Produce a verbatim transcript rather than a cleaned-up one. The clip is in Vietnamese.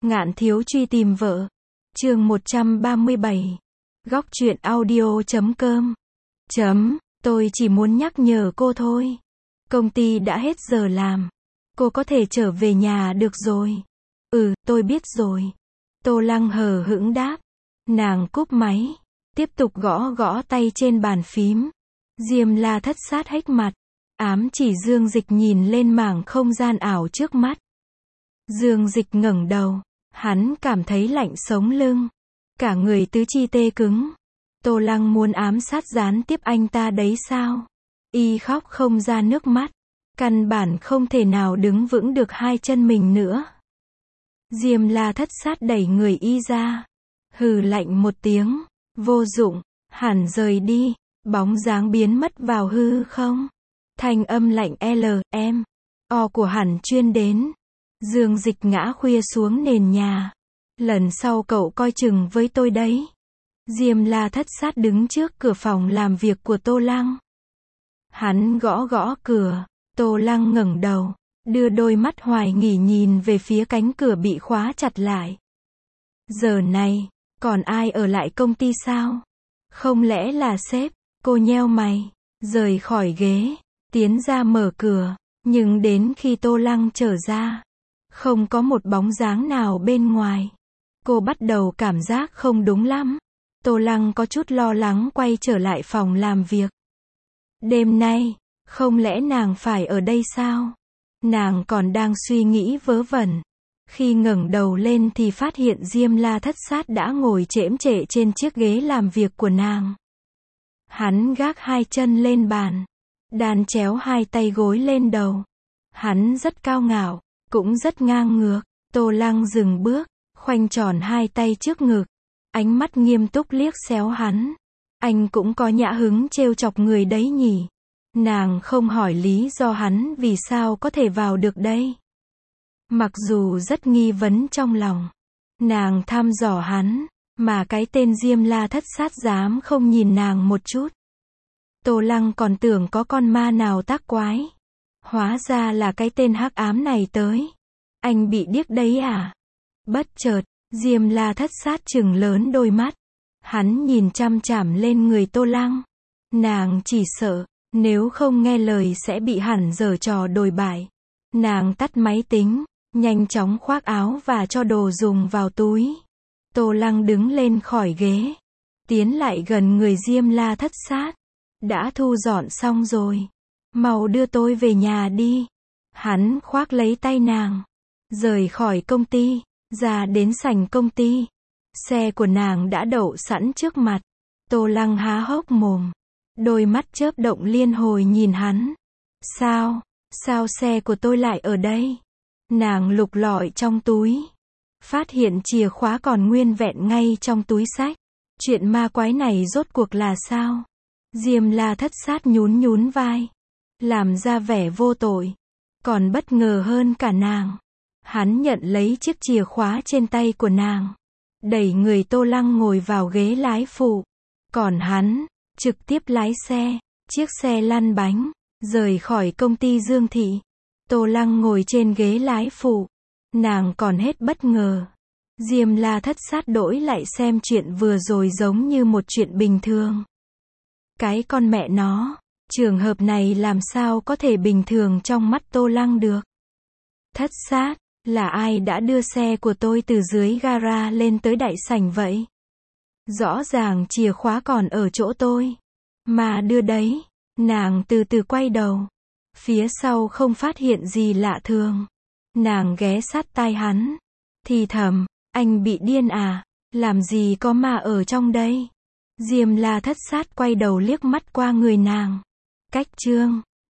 Ngạn thiếu truy tìm vợ. Chương một trăm ba mươi bảy. Góc truyện audio chấm com. Chấm, tôi chỉ muốn nhắc nhở cô thôi. Công ty đã hết giờ làm. Cô có thể trở về nhà được rồi. Ừ, tôi biết rồi. Tô Lăng hờ hững đáp. Nàng cúp máy. Tiếp tục gõ gõ tay trên bàn phím. Diêm La thất sát hếch mặt. Ám chỉ Dương Dịch nhìn lên mảng không gian ảo trước mắt. Dương Dịch ngẩng đầu. Hắn cảm thấy lạnh sống lưng. Cả người tứ chi tê cứng. Tô Lăng muốn ám sát gián tiếp anh ta đấy sao? Y khóc không ra nước mắt. Căn bản không thể nào đứng vững được hai chân mình nữa. Diêm La thất sát đẩy người Y ra. Hừ lạnh một tiếng. Vô dụng. Hẳn rời đi. Bóng dáng biến mất vào hư không. Thanh âm lạnh L, M, O của Hẳn chuyên đến. Dương Dịch ngã khuya xuống nền nhà. Lần sau cậu coi chừng với tôi đấy. Diêm La thất sát đứng trước cửa phòng làm việc của Tô Lăng. Hắn gõ gõ cửa. Tô Lăng ngẩng đầu. Đưa đôi mắt hoài nghi nhìn về phía cánh cửa bị khóa chặt lại. Giờ này, còn ai ở lại công ty sao? Không lẽ là sếp? Cô nheo mày. Rời khỏi ghế. Tiến ra mở cửa. Nhưng đến khi Tô Lăng trở ra, không có một bóng dáng nào bên ngoài. Cô bắt đầu cảm giác không đúng lắm. Tô Lăng có chút lo lắng quay trở lại phòng làm việc. Đêm nay, không lẽ nàng phải ở đây sao? Nàng còn đang suy nghĩ vớ vẩn. Khi ngẩng đầu lên thì phát hiện Diêm La thất sát đã ngồi chễm chệ trên chiếc ghế làm việc của nàng. Hắn gác hai chân lên bàn. Đan chéo hai tay gối lên đầu. Hắn rất cao ngạo, cũng rất ngang ngược. Tô Lăng dừng bước, khoanh tròn hai tay trước ngực. Ánh mắt nghiêm túc liếc xéo hắn. Anh cũng có nhã hứng trêu chọc người đấy nhỉ. Nàng không hỏi lý do hắn vì sao có thể vào được đây. Mặc dù rất nghi vấn trong lòng. Nàng thăm dò hắn, mà cái tên Diêm La thất sát dám không nhìn nàng một chút. Tô Lăng còn tưởng có con ma nào tác quái. Hóa ra là cái tên hắc ám này tới. Anh bị điếc đấy à? Bất chợt, Diêm La thất sát trừng lớn đôi mắt. Hắn nhìn chăm chằm lên người Tô Lăng. Nàng chỉ sợ, nếu không nghe lời sẽ bị Hẳn giở trò đồi bại. Nàng tắt máy tính, nhanh chóng khoác áo và cho đồ dùng vào túi. Tô Lăng đứng lên khỏi ghế. Tiến lại gần người Diêm La thất sát. Đã thu dọn xong rồi. Mau đưa tôi về nhà đi. Hắn khoác lấy tay nàng. Rời khỏi công ty. Ra đến sảnh công ty. Xe của nàng đã đậu sẵn trước mặt. Tô Lăng há hốc mồm. Đôi mắt chớp động liên hồi nhìn hắn. Sao? Sao xe của tôi lại ở đây? Nàng lục lọi trong túi. Phát hiện chìa khóa còn nguyên vẹn ngay trong túi xách. Chuyện ma quái này rốt cuộc là sao? Diêm La thất sát nhún nhún vai. Làm ra vẻ vô tội. Còn bất ngờ hơn cả nàng. Hắn nhận lấy chiếc chìa khóa trên tay của nàng. Đẩy người Tô Lăng ngồi vào ghế lái phụ. Còn hắn, trực tiếp lái xe. Chiếc xe lăn bánh. Rời khỏi công ty Dương Thị. Tô Lăng ngồi trên ghế lái phụ. Nàng còn hết bất ngờ. Diêm La thất sát đổi lại xem chuyện vừa rồi giống như một chuyện bình thường. Cái con mẹ nó, trường hợp này làm sao có thể bình thường trong mắt Tô Lăng được. Thất sát, là ai đã đưa xe của tôi từ dưới gara lên tới đại sảnh vậy? Rõ ràng chìa khóa còn ở chỗ tôi. Mà đưa đấy, nàng từ từ quay đầu. Phía sau không phát hiện gì lạ thường. Nàng ghé sát tai hắn. Thì thầm, anh bị điên à? Làm gì có ma ở trong đây? Diêm La thất sát quay đầu liếc mắt qua người nàng. Cách chương